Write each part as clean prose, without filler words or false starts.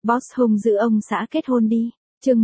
Boss hung giữ ông xã kết hôn đi. Chương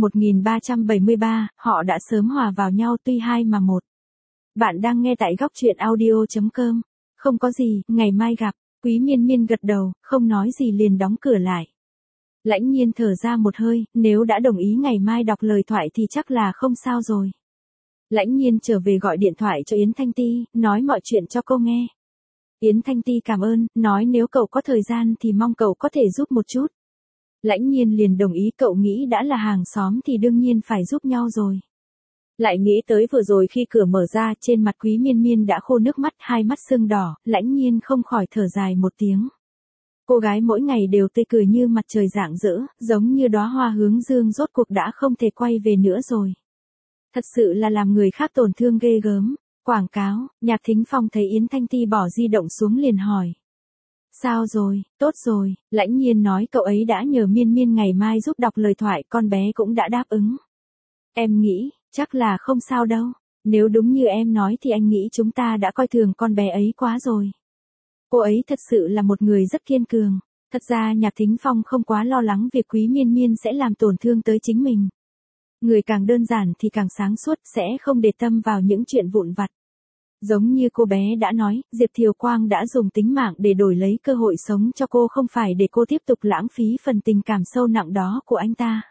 1373, họ đã sớm hòa vào nhau tuy hai mà một. Bạn đang nghe tại góc truyện audio.com. Không có gì, ngày mai gặp. Quý Miên Miên gật đầu, không nói gì liền đóng cửa lại. Lãnh Nhiên thở ra một hơi, nếu đã đồng ý ngày mai đọc lời thoại thì chắc là không sao rồi. Lãnh Nhiên trở về gọi điện thoại cho Yến Thanh Ti, nói mọi chuyện cho cô nghe. Yến Thanh Ti cảm ơn, nói nếu cậu có thời gian thì mong cậu có thể giúp một chút. Lãnh Nhiên liền đồng ý, cậu nghĩ đã là hàng xóm thì đương nhiên phải giúp nhau rồi. Lại nghĩ tới vừa rồi khi cửa mở ra, trên mặt Quý Miên Miên đã khô nước mắt, hai mắt sưng đỏ, Lãnh Nhiên không khỏi thở dài một tiếng. Cô gái mỗi ngày đều tươi cười như mặt trời rạng rỡ, giống như đóa hoa hướng dương rốt cuộc đã không thể quay về nữa rồi. Thật sự là làm người khác tổn thương ghê gớm. Quảng cáo, Nhạc Thính Phong thấy Yến Thanh Ti bỏ di động xuống liền hỏi. Sao rồi, tốt rồi, Lãnh Nhiên nói cậu ấy đã nhờ Miên Miên ngày mai giúp đọc lời thoại, con bé cũng đã đáp ứng. Em nghĩ, chắc là không sao đâu. Nếu đúng như em nói thì anh nghĩ chúng ta đã coi thường con bé ấy quá rồi. Cô ấy thật sự là một người rất kiên cường. Thật ra Nhạc Thính Phong không quá lo lắng việc Quý Miên Miên sẽ làm tổn thương tới chính mình. Người càng đơn giản thì càng sáng suốt, sẽ không để tâm vào những chuyện vụn vặt. Giống như cô bé đã nói, Diệp Thiều Quang đã dùng tính mạng để đổi lấy cơ hội sống cho cô, không phải để cô tiếp tục lãng phí phần tình cảm sâu nặng đó của anh ta.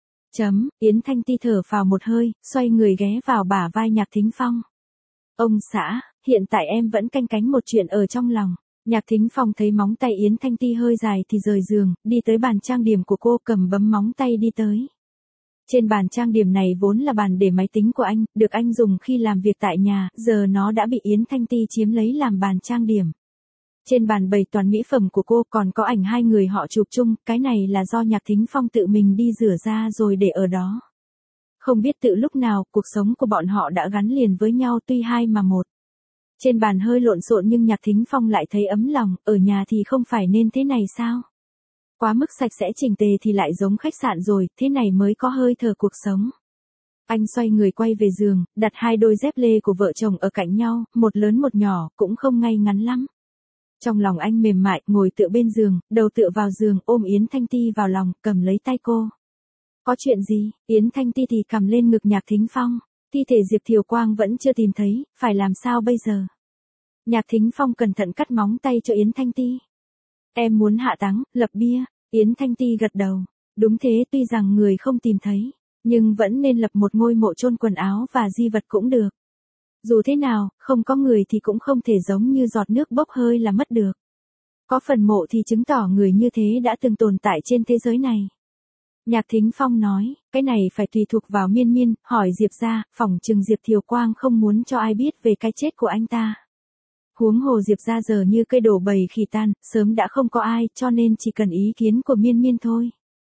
Yến Thanh Ti thở vào một hơi, xoay người ghé vào bả vai Nhạc Thính Phong. Ông xã, hiện tại em vẫn canh cánh một chuyện ở trong lòng. Nhạc Thính Phong thấy móng tay Yến Thanh Ti hơi dài thì rời giường, đi tới bàn trang điểm của cô, cầm bấm móng tay đi tới. Trên bàn trang điểm này vốn là bàn để máy tính của anh, được anh dùng khi làm việc tại nhà, giờ nó đã bị Yến Thanh Ti chiếm lấy làm bàn trang điểm. Trên bàn bày toàn mỹ phẩm của cô, còn có ảnh hai người họ chụp chung, cái này là do Nhạc Thính Phong tự mình đi rửa ra rồi để ở đó. Không biết từ lúc nào, cuộc sống của bọn họ đã gắn liền với nhau tuy hai mà một. Trên bàn hơi lộn xộn nhưng Nhạc Thính Phong lại thấy ấm lòng, ở nhà thì không phải nên thế này sao? Quá mức sạch sẽ chỉnh tề thì lại giống khách sạn rồi, thế này mới có hơi thở cuộc sống. Anh xoay người quay về giường, đặt hai đôi dép lê của vợ chồng ở cạnh nhau, một lớn một nhỏ, cũng không ngay ngắn lắm. Trong lòng anh mềm mại, ngồi tựa bên giường, đầu tựa vào giường, ôm Yến Thanh Ti vào lòng, cầm lấy tay cô. Có chuyện gì? Yến Thanh Ti thì cầm lên ngực Nhạc Thính Phong. Thi thể Diệp Thiều Quang vẫn chưa tìm thấy, phải làm sao bây giờ? Nhạc Thính Phong cẩn thận cắt móng tay cho Yến Thanh Ti. Em muốn hạ táng, lập bia. Yến Thanh Ti gật đầu. Đúng thế, tuy rằng người không tìm thấy, nhưng vẫn nên lập một ngôi mộ chôn quần áo và di vật cũng được. Dù thế nào, không có người thì cũng không thể giống như giọt nước bốc hơi là mất được. Có phần mộ thì chứng tỏ người như thế đã từng tồn tại trên thế giới này. Nhạc Thính Phong nói, cái này phải tùy thuộc vào Miên Miên, hỏi Diệp ra, phỏng chừng Diệp Thiều Quang không muốn cho ai biết về cái chết của anh ta. Huống hồ Diệp ra giờ như cây đổ bầy khỉ tan, sớm đã không có ai, cho nên chỉ cần ý kiến của Miên Miên thôi.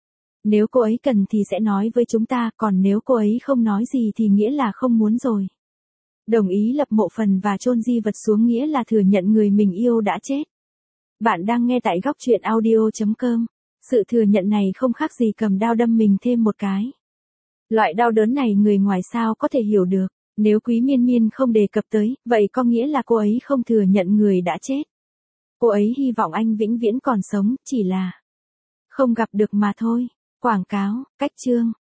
Nếu cô ấy cần thì sẽ nói với chúng ta, còn nếu cô ấy không nói gì thì nghĩa là không muốn rồi. Đồng ý lập mộ phần và chôn di vật xuống nghĩa là thừa nhận người mình yêu đã chết. Bạn đang nghe tại góc truyện audio.com. Sự thừa nhận này không khác gì cầm dao đâm mình thêm một cái. Loại đau đớn này người ngoài sao có thể hiểu được. Nếu Quý Miên Miên không đề cập tới, vậy có nghĩa là cô ấy không thừa nhận người đã chết. Cô ấy hy vọng anh vĩnh viễn còn sống, chỉ là không gặp được mà thôi. Quảng cáo, cách chương.